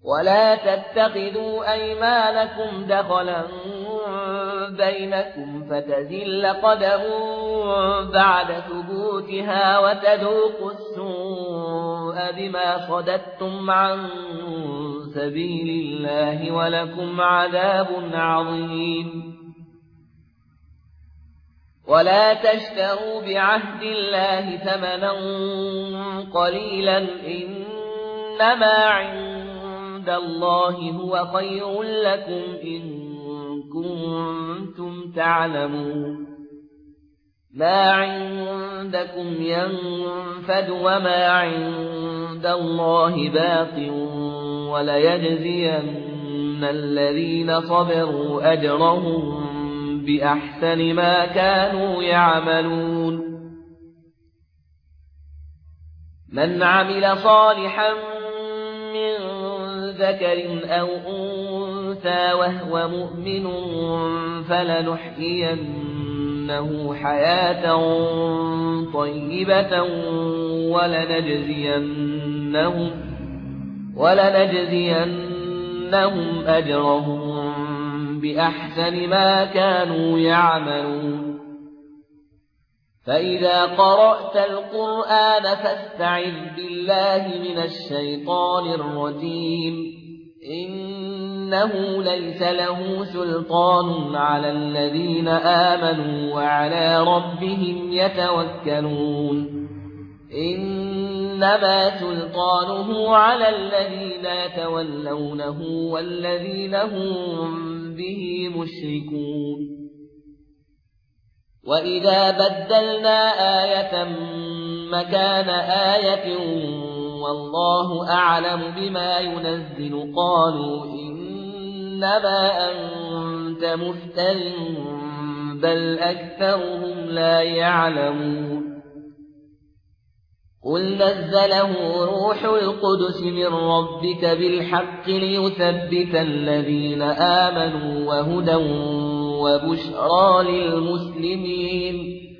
ولا تتخذوا أيمانكم دخلا بينكم فتزل قدم بعد ثبوتها وتذوقوا السوء بما صددتم عن سبيل الله ولكم عذاب عظيم. ولا تشتروا بعهد الله ثمنا قليلا إنما عند الله هو خير لكم إن كنتم تعلمون. ما عندكم ينفد وما عند الله باق وليجزين الذين صبروا أجرهم بأحسن ما كانوا يعملون. من عمل صالحا من ذكر أو أنثى وهو مؤمن فلنحيينه حياة طيبة ولنجزينهم أجرهم بأحسن ما كانوا يعملون. فإذا قرأت القرآن فاستعذ بالله من الشيطان الرجيم. إنه ليس له سلطان على الذين آمنوا وعلى ربهم يتوكلون. إنما سلطانه على الذين يتولونه والذين هم به مشركون. وإذا بدلنا آية مكان آية والله أعلم بما ينزل قالوا إنما أنت مفتر بل أكثرهم لا يعلمون. قل نزله روح القدس من ربك بالحق ليثبت الذين آمنوا وهدى وبشرى للمسلمين.